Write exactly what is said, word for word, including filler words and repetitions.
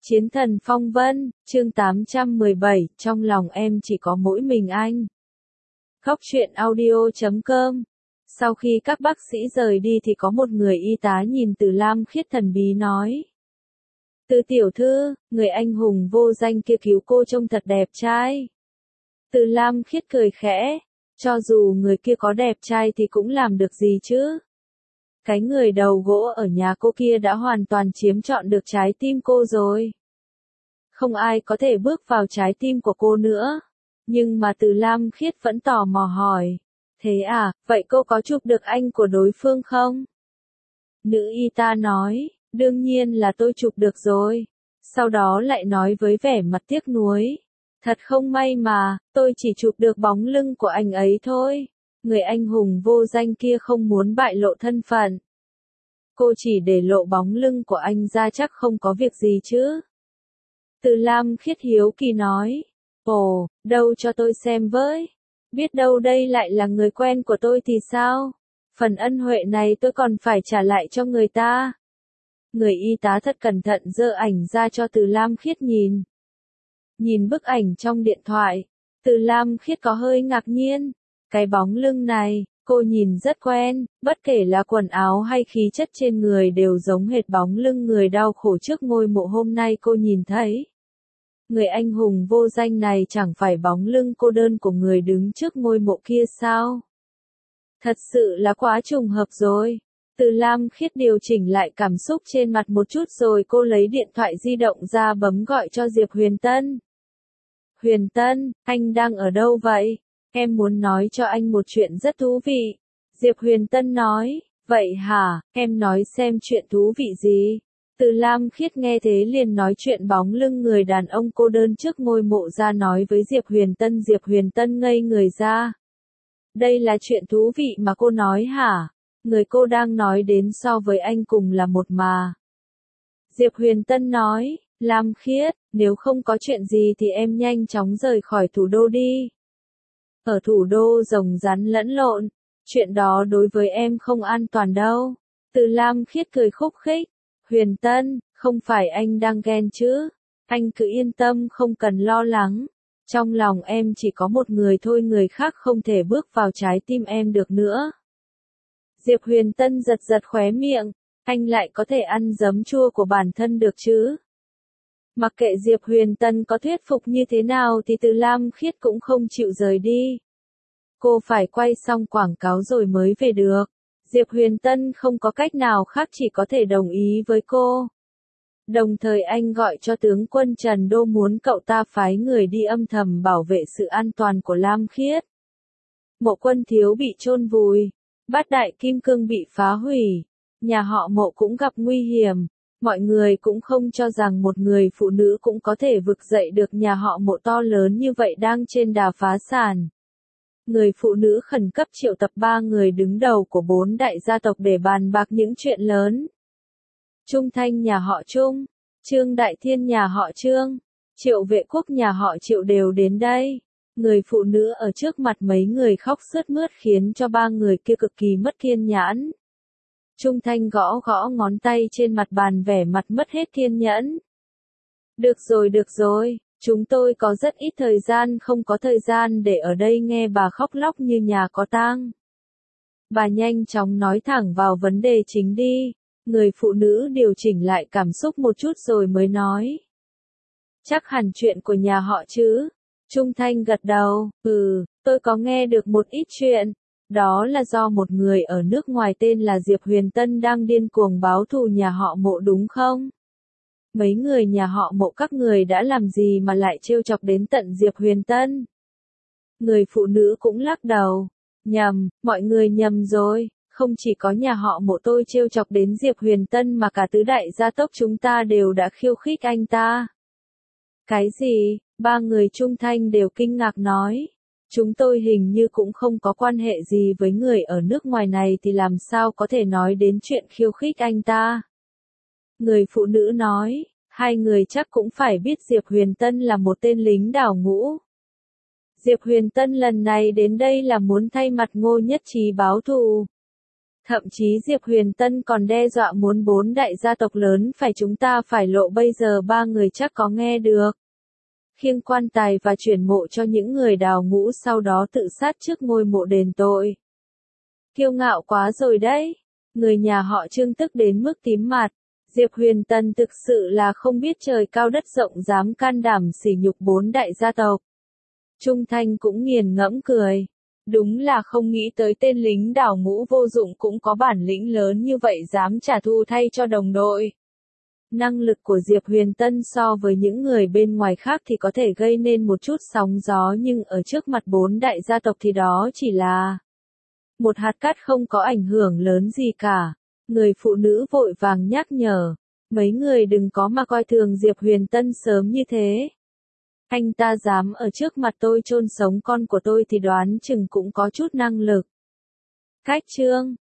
Chiến thần phong vân, chương tám trăm mười bảy, trong lòng em chỉ có mỗi mình anh. Khóc chuyện audio chấm com. Sau khi các bác sĩ rời đi thì có một người y tá nhìn Từ Lam Khiết thần bí nói. Từ tiểu thư, người anh hùng vô danh kia cứu cô trông thật đẹp trai. Từ Lam Khiết cười khẽ, cho dù người kia có đẹp trai thì cũng làm được gì chứ. Cái người đầu gỗ ở nhà cô kia đã hoàn toàn chiếm trọn được trái tim cô rồi. Không ai có thể bước vào trái tim của cô nữa. Nhưng mà Từ Lam Khiết vẫn tò mò hỏi. Thế à, vậy cô có chụp được anh của đối phương không? Nữ y tá nói, đương nhiên là tôi chụp được rồi. Sau đó lại nói với vẻ mặt tiếc nuối. Thật không may mà, tôi chỉ chụp được bóng lưng của anh ấy thôi. Người anh hùng vô danh kia không muốn bại lộ thân phận. Cô chỉ để lộ bóng lưng của anh ra chắc không có việc gì chứ. Từ Lam Khiết hiếu kỳ nói. Ồ, đâu cho tôi xem với. Biết đâu đây lại là người quen của tôi thì sao? Phần ân huệ này tôi còn phải trả lại cho người ta. Người y tá thật cẩn thận giơ ảnh ra cho Từ Lam Khiết nhìn. Nhìn bức ảnh trong điện thoại, Từ Lam Khiết có hơi ngạc nhiên. Cái bóng lưng này, cô nhìn rất quen, bất kể là quần áo hay khí chất trên người đều giống hệt bóng lưng người đau khổ trước ngôi mộ hôm nay cô nhìn thấy. Người anh hùng vô danh này chẳng phải bóng lưng cô đơn của người đứng trước ngôi mộ kia sao? Thật sự là quá trùng hợp rồi. Từ Lam Khiết điều chỉnh lại cảm xúc trên mặt một chút rồi cô lấy điện thoại di động ra bấm gọi cho Diệp Huyền Tân. Huyền Tân, anh đang ở đâu vậy? Em muốn nói cho anh một chuyện rất thú vị. Diệp Huyền Tân nói, vậy hả, em nói xem chuyện thú vị gì? Từ Lam Khiết nghe thế liền nói chuyện bóng lưng người đàn ông cô đơn trước ngôi mộ ra nói với Diệp Huyền Tân. Diệp Huyền Tân ngây người ra. Đây là chuyện thú vị mà cô nói hả? Người cô đang nói đến so với anh cùng là một mà. Diệp Huyền Tân nói, Lam Khiết, nếu không có chuyện gì thì em nhanh chóng rời khỏi thủ đô đi. Ở thủ đô rồng rắn lẫn lộn, chuyện đó đối với em không an toàn đâu. Từ Lam Khiết cười khúc khích. Huyền Tân, không phải anh đang ghen chứ? Anh cứ yên tâm không cần lo lắng. Trong lòng em chỉ có một người thôi, người khác không thể bước vào trái tim em được nữa. Diệp Huyền Tân giật giật khóe miệng, anh lại có thể ăn giấm chua của bản thân được chứ? Mặc kệ Diệp Huyền Tân có thuyết phục như thế nào thì Từ Lam Khiết cũng không chịu rời đi. Cô phải quay xong quảng cáo rồi mới về được. Diệp Huyền Tân không có cách nào khác chỉ có thể đồng ý với cô. Đồng thời anh gọi cho tướng quân Trần Đô muốn cậu ta phái người đi âm thầm bảo vệ sự an toàn của Lam Khiết. Mộ Quân Thiếu bị chôn vùi, Bát Đại Kim Cương bị phá hủy, nhà họ Mộ cũng gặp nguy hiểm. Mọi người cũng không cho rằng một người phụ nữ cũng có thể vực dậy được nhà họ Mộ to lớn như vậy đang trên đà phá sản. Người phụ nữ khẩn cấp triệu tập ba người đứng đầu của bốn đại gia tộc để bàn bạc những chuyện lớn. Trung Thanh nhà họ Trung, Trương Đại Thiên nhà họ Trương, Triệu Vệ Quốc nhà họ Triệu đều đến đây. Người phụ nữ ở trước mặt mấy người khóc sướt mướt khiến cho ba người kia cực kỳ mất kiên nhẫn. Trung Thanh gõ gõ ngón tay trên mặt bàn vẻ mặt mất hết kiên nhẫn. Được rồi được rồi. Chúng tôi có rất ít thời gian, không có thời gian để ở đây nghe bà khóc lóc như nhà có tang. Bà nhanh chóng nói thẳng vào vấn đề chính đi. Người phụ nữ điều chỉnh lại cảm xúc một chút rồi mới nói. Chắc hẳn chuyện của nhà họ chứ? Trung Thanh gật đầu, ừ, tôi có nghe được một ít chuyện. Đó là do một người ở nước ngoài tên là Diệp Huyền Tân đang điên cuồng báo thù nhà họ Mộ đúng không? Mấy người nhà họ Mộ các người đã làm gì mà lại trêu chọc đến tận Diệp Huyền Tân? Người phụ nữ cũng lắc đầu. Nhầm, mọi người nhầm rồi, không chỉ có nhà họ Mộ tôi trêu chọc đến Diệp Huyền Tân mà cả tứ đại gia tộc chúng ta đều đã khiêu khích anh ta. Cái gì? Ba người Trung Thanh đều kinh ngạc nói. Chúng tôi hình như cũng không có quan hệ gì với người ở nước ngoài này thì làm sao có thể nói đến chuyện khiêu khích anh ta? Người phụ nữ nói, hai người chắc cũng phải biết Diệp Huyền Tân là một tên lính đào ngũ. Diệp Huyền Tân lần này đến đây là muốn thay mặt Ngô Nhất Trí báo thù. Thậm chí Diệp Huyền Tân còn đe dọa muốn bốn đại gia tộc lớn phải chúng ta phải lộ, bây giờ ba người chắc có nghe được. Khiêng quan tài và chuyển mộ cho những người đào ngũ, sau đó tự sát trước ngôi mộ đền tội. Kiêu ngạo quá rồi đấy. Người nhà họ Trương tức đến mức tím mặt. Diệp Huyền Tân thực sự là không biết trời cao đất rộng, dám can đảm sỉ nhục bốn đại gia tộc. Trung Thanh cũng nghiền ngẫm cười. Đúng là không nghĩ tới tên lính đào ngũ vô dụng cũng có bản lĩnh lớn như vậy, dám trả thù thay cho đồng đội. Năng lực của Diệp Huyền Tân so với những người bên ngoài khác thì có thể gây nên một chút sóng gió, nhưng ở trước mặt bốn đại gia tộc thì đó chỉ là một hạt cát, không có ảnh hưởng lớn gì cả. Người phụ nữ vội vàng nhắc nhở, mấy người đừng có mà coi thường Diệp Huyền Tân sớm như thế. Anh ta dám ở trước mặt tôi chôn sống con của tôi thì đoán chừng cũng có chút năng lực. Cách chương